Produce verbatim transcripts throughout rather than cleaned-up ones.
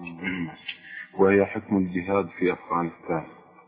وهي حكم الجهاد في أفغانستان.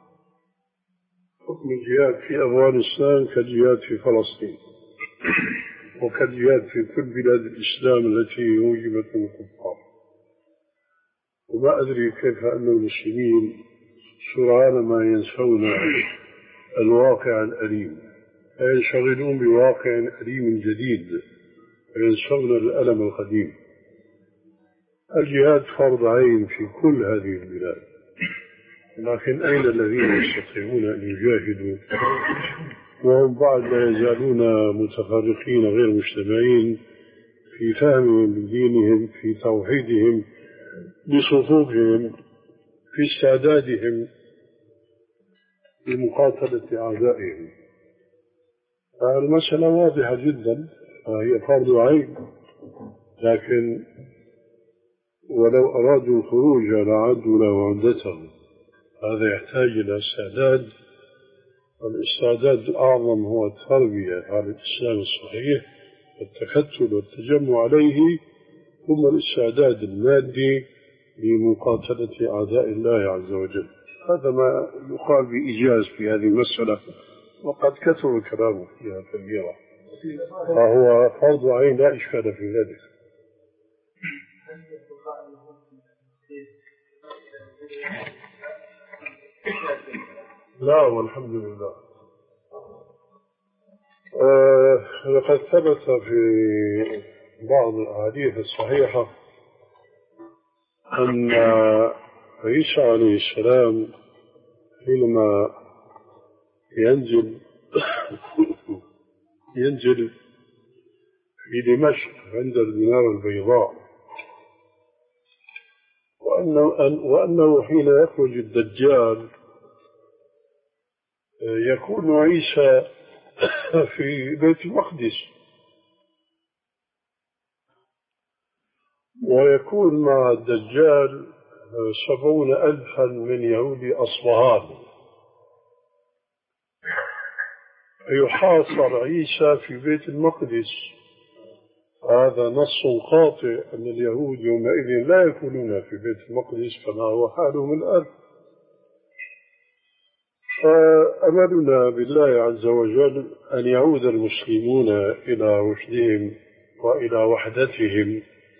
حكم الجهاد في أفغانستان كالجهاد في فلسطين وكالجهاد في كل بلاد الإسلام التي هوجمت من الكفار. وما أدري كيف أن المسلمين سرعان ما ينسون الواقع الأليم، ينشغلون بواقع أليم جديد وينسون الألم القديم. الجهاد فرض عين في كل هذه البلاد، لكن أين الذين يستطيعون أن يجاهدوا وهم بعد لا يزالون متفرقين غير مجتمعين في فهمهم لدينهم، في توحيدهم بصفوفهم، في استعدادهم لمقاتلة أعدائهم. المسألة واضحة جدا، هي فرض عين، لكن ولو أرادوا الخروج لعدوا له عدتهم. هذا يحتاج إلى استعداد، والاستعداد الأعظم هو التربية على الإسلام الصحيح والتكتل والتجمع عليه، ثم الاستعداد المادي لمقاتلة أعداء الله عز وجل. هذا ما يقال بإيجاز في هذه المسألة، وقد كثر الكلام فيها كثيرا، فهو فرض عين لا إشكال في ذلك. لا والحمد لله. آه لقد ثبت في بعض الأحاديث الصحيحة أن عيسى عليه السلام حينما ينزل ينزل في دمشق عند المنارة البيضاء، وأنه, وأنه حين يخرج الدجال يكون عيسى في بيت المقدس، ويكون مع الدجال سبعون ألفا من يهود أصفهان. يحاصر عيسى في بيت المقدس. هذا نص قاطع أن اليهود يومئذ لا يكونون في بيت المقدس كما هو حالهم الآن. فأملنا بالله عز وجل أن يعود المسلمون إلى رشدهم وإلى وحدتهم،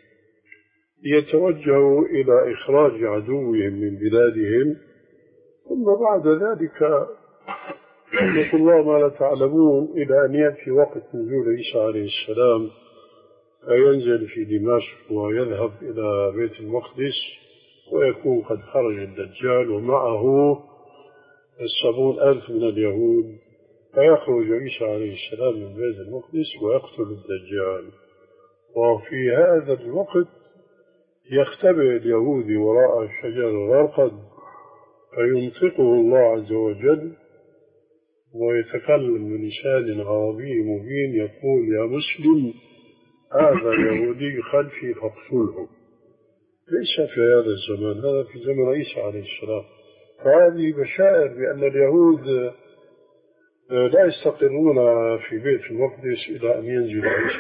يتوجهوا إلى إخراج عدوهم من بلادهم، ثم بعد ذلك يقول الله ما لا تعلمون إلى أن يأتي وقت نزول عيسى عليه السلام فينزل في دمشق ويذهب إلى بيت المقدس، ويكون قد خرج الدجال ومعه السبعون ألف من اليهود، فيخرج عيسى عليه السلام من بيت المقدس ويقتل الدجال. وفي هذا الوقت يختبئ اليهود وراء شجر الغرقد، فينطقه الله عز وجل ويتكلم بلسان عربي مبين يقول يا مسلم هذا يهودي خلفي فاقتله. ليس في هذا الزمان، هذا في زمن عيسى عليه السلام. فهذه بشائر بأن اليهود لا يستقرون في بيت المقدس إلى أن ينزل عيسى